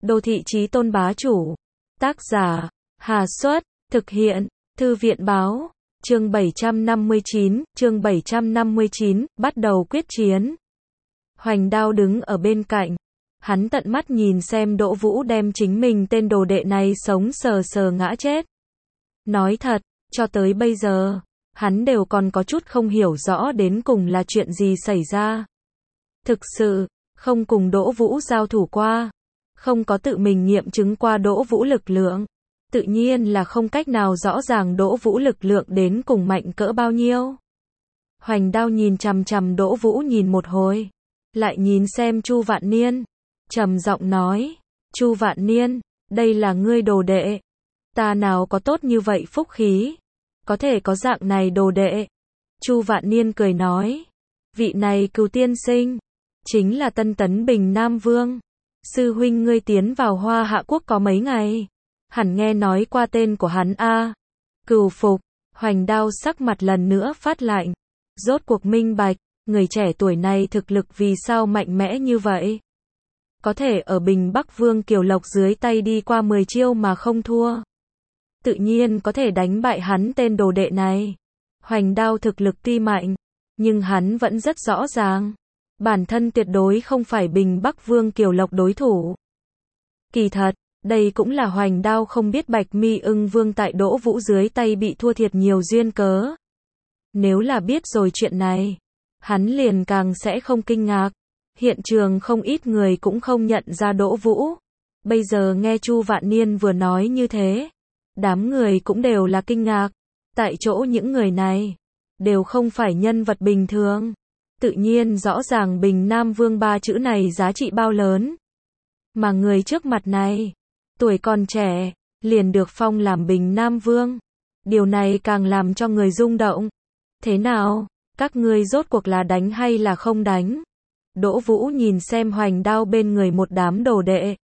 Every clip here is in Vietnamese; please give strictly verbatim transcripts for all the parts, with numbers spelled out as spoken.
Đô thị chí tôn bá chủ. Tác giả, Hà Xuất, thực hiện, Thư viện báo, chương bảy trăm năm mươi chín, chương bảy trăm năm mươi chín, bắt đầu quyết chiến. Hoành Đao đứng ở bên cạnh, hắn tận mắt nhìn xem Đỗ Vũ đem chính mình tên đồ đệ này sống sờ sờ ngã chết. Nói thật, cho tới bây giờ, hắn đều còn có chút không hiểu rõ đến cùng là chuyện gì xảy ra. Thực sự, không cùng Đỗ Vũ giao thủ qua, không có tự mình nghiệm chứng qua Đỗ Vũ lực lượng, tự nhiên là không cách nào rõ ràng Đỗ Vũ lực lượng đến cùng mạnh cỡ bao nhiêu. Hoành Đao nhìn chằm chằm Đỗ Vũ nhìn một hồi, lại nhìn xem Chu Vạn Niên, trầm giọng nói, Chu Vạn Niên, đây là ngươi đồ đệ, ta nào có tốt như vậy phúc khí, có thể có dạng này đồ đệ. Chu Vạn Niên cười nói, vị này Cừu tiên sinh, chính là Tân Tấn Bình Nam Vương, sư huynh ngươi tiến vào Hoa Hạ Quốc có mấy ngày, hẳn nghe nói qua tên của hắn a. Cừu phục. Hoành Đao sắc mặt lần nữa phát lạnh, rốt cuộc minh bạch, người trẻ tuổi này thực lực vì sao mạnh mẽ như vậy. Có thể ở Bình Bắc Vương Kiều Lộc dưới tay đi qua mười chiêu mà không thua. Tự nhiên có thể đánh bại hắn tên đồ đệ này. Hoành Đao thực lực tuy mạnh, nhưng hắn vẫn rất rõ ràng, bản thân tuyệt đối không phải Bình Bắc Vương Kiều Lộc đối thủ. Kỳ thật, đây cũng là Hoành Đao không biết Bạch Mi Ưng Vương tại Đỗ Vũ dưới tay bị thua thiệt nhiều duyên cớ. Nếu là biết rồi chuyện này, hắn liền càng sẽ không kinh ngạc. Hiện trường không ít người cũng không nhận ra Đỗ Vũ. Bây giờ nghe Chu Vạn Niên vừa nói như thế, đám người cũng đều là kinh ngạc. Tại chỗ những người này, đều không phải nhân vật bình thường. Tự nhiên rõ ràng Bình Nam Vương ba chữ này giá trị bao lớn. Mà người trước mặt này, tuổi còn trẻ, liền được phong làm Bình Nam Vương. Điều này càng làm cho người rung động. Thế nào, các ngươi rốt cuộc là đánh hay là không đánh? Đỗ Vũ nhìn xem Hoành Đao bên người một đám đồ đệ.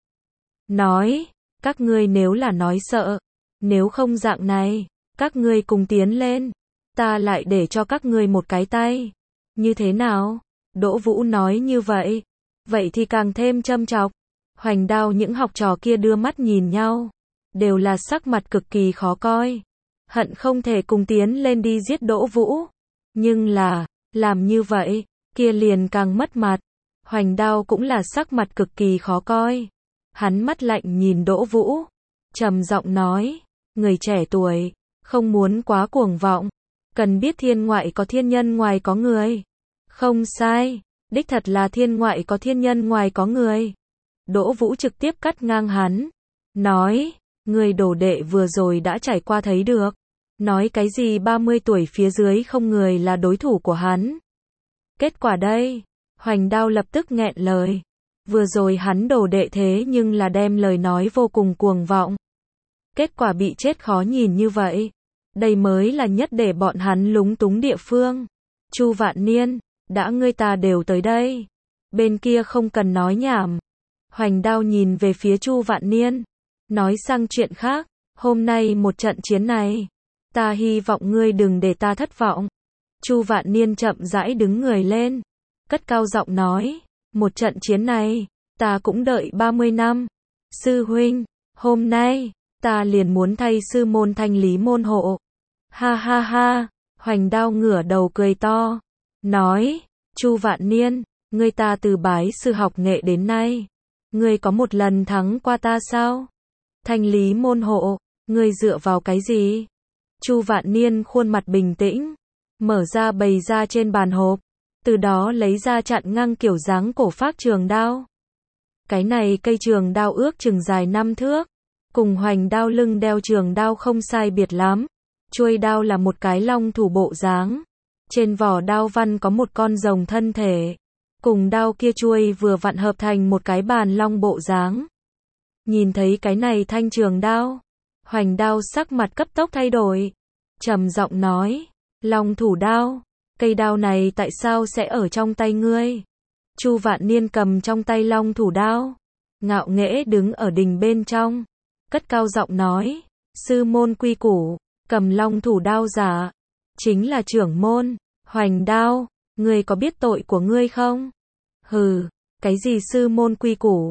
Nói, các ngươi nếu là nói sợ, nếu không dạng này, các ngươi cùng tiến lên, ta lại để cho các ngươi một cái tay. Như thế nào? Đỗ Vũ nói như vậy, vậy thì càng thêm châm chọc. Hoành Đao những học trò kia đưa mắt nhìn nhau, đều là sắc mặt cực kỳ khó coi, hận không thể cùng tiến lên đi giết Đỗ Vũ. Nhưng là, làm như vậy, kia liền càng mất mặt. Hoành Đao cũng là sắc mặt cực kỳ khó coi. Hắn mắt lạnh nhìn Đỗ Vũ, trầm giọng nói, người trẻ tuổi, không muốn quá cuồng vọng, cần biết thiên ngoại có thiên nhân ngoài có người. Không sai, đích thật là thiên ngoại có thiên nhân ngoài có người. Đỗ Vũ trực tiếp cắt ngang hắn, nói, người đồ đệ vừa rồi đã trải qua thấy được, nói cái gì ba mươi tuổi phía dưới không người là đối thủ của hắn. Kết quả đây, Hoành Đao lập tức nghẹn lời, vừa rồi hắn đồ đệ thế nhưng là đem lời nói vô cùng cuồng vọng. Kết quả bị chết khó nhìn như vậy, đây mới là nhất để bọn hắn lúng túng địa phương. Chu Vạn Niên, đã ngươi ta đều tới đây, bên kia không cần nói nhảm. Hoành Đao nhìn về phía Chu Vạn Niên, nói sang chuyện khác, hôm nay một trận chiến này, ta hy vọng ngươi đừng để ta thất vọng. Chu Vạn Niên chậm rãi đứng người lên, cất cao giọng nói, một trận chiến này, ta cũng đợi ba mươi năm. Sư huynh, hôm nay, ta liền muốn thay sư môn thanh lý môn hộ. Ha ha ha, Hoành Đao ngửa đầu cười to, nói, Chu Vạn Niên, ngươi ta từ bái sư học nghệ đến nay, ngươi có một lần thắng qua ta sao? Thanh lý môn hộ, ngươi dựa vào cái gì? Chu Vạn Niên khuôn mặt bình tĩnh, mở ra bày ra trên bàn hộp, từ đó lấy ra chặn ngang kiểu dáng cổ phác trường đao. Cái này cây trường đao ước chừng dài năm thước, cùng Hoành Đao lưng đeo trường đao không sai biệt lắm. Chuôi đao là một cái long thủ bộ dáng, trên vỏ đao văn có một con rồng thân thể, cùng đao kia chuôi vừa vặn hợp thành một cái bàn long bộ dáng. Nhìn thấy cái này thanh trường đao, Hoành Đao sắc mặt cấp tốc thay đổi, trầm giọng nói, long thủ đao, cây đao này tại sao sẽ ở trong tay ngươi? Chu Vạn Niên cầm trong tay long thủ đao, ngạo nghễ đứng ở đình bên trong, cất cao giọng nói, sư môn quy củ, cầm long thủ đao giả, chính là trưởng môn. Hoành Đao, ngươi có biết tội của ngươi không? Hừ, cái gì sư môn quy củ,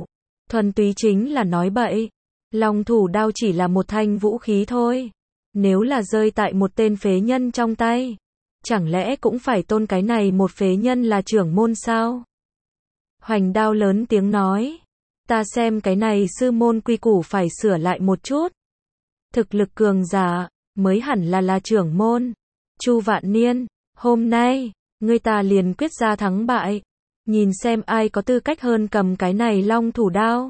thuần túy chính là nói bậy. Long thủ đao chỉ là một thanh vũ khí thôi. Nếu là rơi tại một tên phế nhân trong tay, chẳng lẽ cũng phải tôn cái này một phế nhân là trưởng môn sao? Hoành Đao lớn tiếng nói, ta xem cái này sư môn quy củ phải sửa lại một chút. Thực lực cường giả, mới hẳn là là trưởng môn. Chu Vạn Niên, hôm nay, ngươi ta liền quyết ra thắng bại. Nhìn xem ai có tư cách hơn cầm cái này long thủ đao.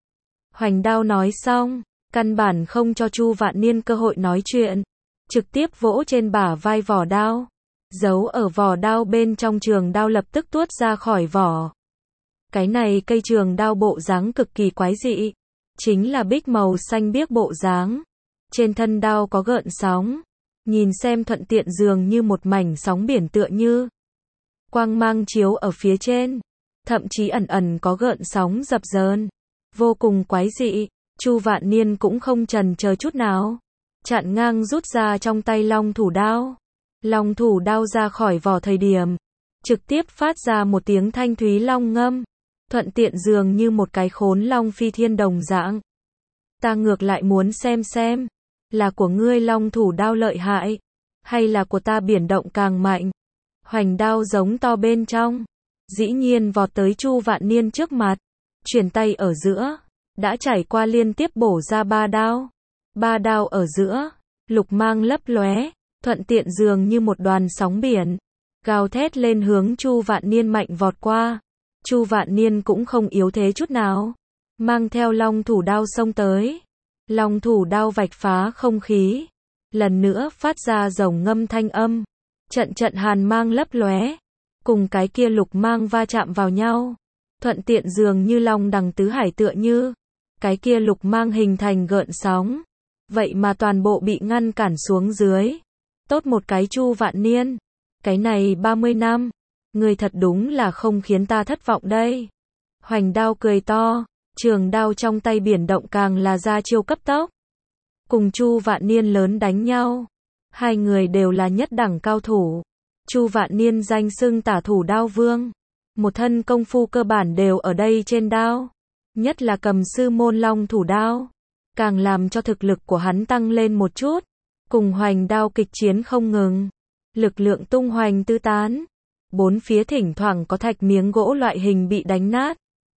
Hoành Đao nói xong, căn bản không cho Chu Vạn Niên cơ hội nói chuyện. Trực tiếp vỗ trên bả vai vỏ đao. Giấu ở vỏ đao bên trong trường đao lập tức tuốt ra khỏi vỏ. Cái này cây trường đao bộ dáng cực kỳ quái dị. Chính là bích màu xanh biếc bộ dáng. Trên thân đao có gợn sóng. Nhìn xem thuận tiện dường như một mảnh sóng biển tựa như. Quang mang chiếu ở phía trên. Thậm chí ẩn ẩn có gợn sóng dập dờn. Vô cùng quái dị. Chu Vạn Niên cũng không chần chờ chút nào. Chặn ngang rút ra trong tay long thủ đao. Long thủ đao ra khỏi vỏ thời điểm. Trực tiếp phát ra một tiếng thanh thúy long ngâm. Thuận tiện dường như một cái khốn long phi thiên đồng dạng. Ta ngược lại muốn xem xem. Là của ngươi long thủ đao lợi hại. Hay là của ta biển động càng mạnh. Hoành Đao giống to bên trong. Dĩ nhiên vọt tới Chu Vạn Niên trước mặt. Chuyển tay ở giữa. Đã trải qua liên tiếp bổ ra ba đao. Ba đao ở giữa. Lục mang lấp lóe. Thuận tiện dường như một đoàn sóng biển. Gào thét lên hướng Chu Vạn Niên mạnh vọt qua. Chu Vạn Niên cũng không yếu thế chút nào. Mang theo long thủ đao xông tới. Long thủ đao vạch phá không khí. Lần nữa phát ra rồng ngâm thanh âm. Trận trận hàn mang lấp lóe. Cùng cái kia lục mang va chạm vào nhau. Thuận tiện dường như long đằng tứ hải tựa như. Cái kia lục mang hình thành gợn sóng. Vậy mà toàn bộ bị ngăn cản xuống dưới. Tốt một cái Chu Vạn Niên. Cái này ba mươi năm. Người thật đúng là không khiến ta thất vọng đây. Hoành Đao cười to. Trường đao trong tay biển động càng là ra chiêu cấp tốc. Cùng Chu Vạn Niên lớn đánh nhau. Hai người đều là nhất đẳng cao thủ. Chu Vạn Niên danh xưng tả thủ đao vương. Một thân công phu cơ bản đều ở đây trên đao. Nhất là cầm sư môn long thủ đao. Càng làm cho thực lực của hắn tăng lên một chút. Cùng Hoành Đao kịch chiến không ngừng. Lực lượng tung hoành tứ tán. Bốn phía thỉnh thoảng có thạch miếng gỗ loại hình bị đánh nát.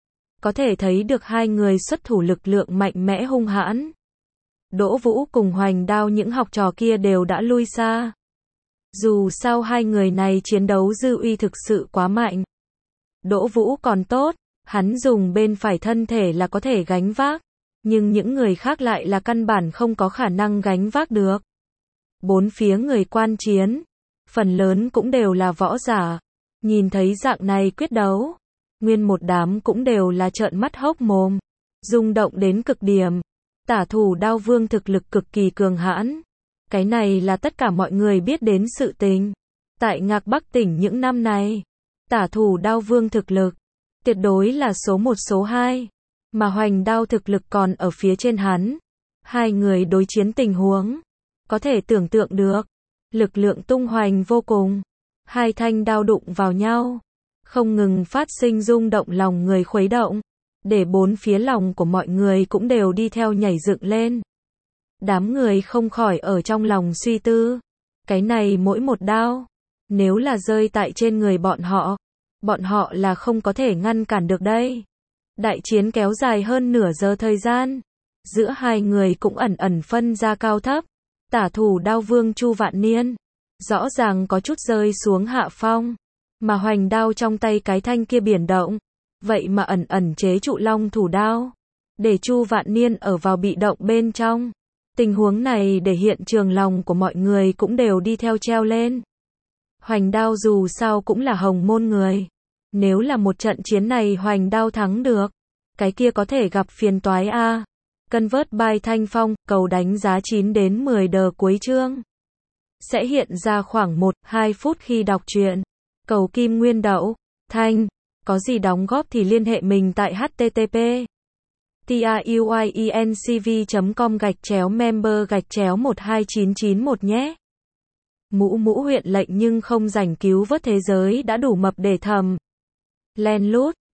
Có thể thấy được hai người xuất thủ lực lượng mạnh mẽ hung hãn. Đỗ Vũ cùng Hoành Đao những học trò kia đều đã lui xa. Dù sao hai người này chiến đấu dư uy thực sự quá mạnh. Đỗ Vũ còn tốt, hắn dùng bên phải thân thể là có thể gánh vác. Nhưng những người khác lại là căn bản không có khả năng gánh vác được. Bốn phía người quan chiến. Phần lớn cũng đều là võ giả. Nhìn thấy dạng này quyết đấu. Nguyên một đám cũng đều là trợn mắt hốc mồm. Rung động đến cực điểm. Tả thủ đao vương thực lực cực kỳ cường hãn. Cái này là tất cả mọi người biết đến sự tình. Tại Ngạc Bắc tỉnh những năm này. Tả thủ đao vương thực lực. Tuyệt đối là số một số hai. Mà Hoành Đao thực lực còn ở phía trên hắn. Hai người đối chiến tình huống. Có thể tưởng tượng được. Lực lượng tung hoành vô cùng. Hai thanh đao đụng vào nhau. Không ngừng phát sinh rung động lòng người khuấy động. Để bốn phía lòng của mọi người cũng đều đi theo nhảy dựng lên. Đám người không khỏi ở trong lòng suy tư. Cái này mỗi một đao. Nếu là rơi tại trên người bọn họ. Bọn họ là không có thể ngăn cản được đây. Đại chiến kéo dài hơn nửa giờ thời gian. Giữa hai người cũng ẩn ẩn phân ra cao thấp. Tả thủ đao vương Chu Vạn Niên. Rõ ràng có chút rơi xuống hạ phong. Mà Hoành Đao trong tay cái thanh kia biển động. Vậy mà ẩn ẩn chế trụ long thủ đao. Để Chu Vạn Niên ở vào bị động bên trong. Tình huống này để hiện trường lòng của mọi người cũng đều đi theo treo lên. Hoành Đao dù sao cũng là hồng môn người. Nếu là một trận chiến này Hoành Đao thắng được. Cái kia có thể gặp phiền toái a. Convert by Thanh Phong, cầu đánh giá chín đến mười đờ cuối chương. Sẽ hiện ra khoảng một đến hai phút khi đọc truyện. Cầu Kim Nguyên Đậu, Thanh. Có gì đóng góp thì liên hệ mình tại http truyencv chấm com gạch chéo member gạch chéo một hai chín chín một nhé. Mũ mũ huyện lệnh nhưng không rảnh cứu vớt thế giới đã đủ mập để thầm. Len lút.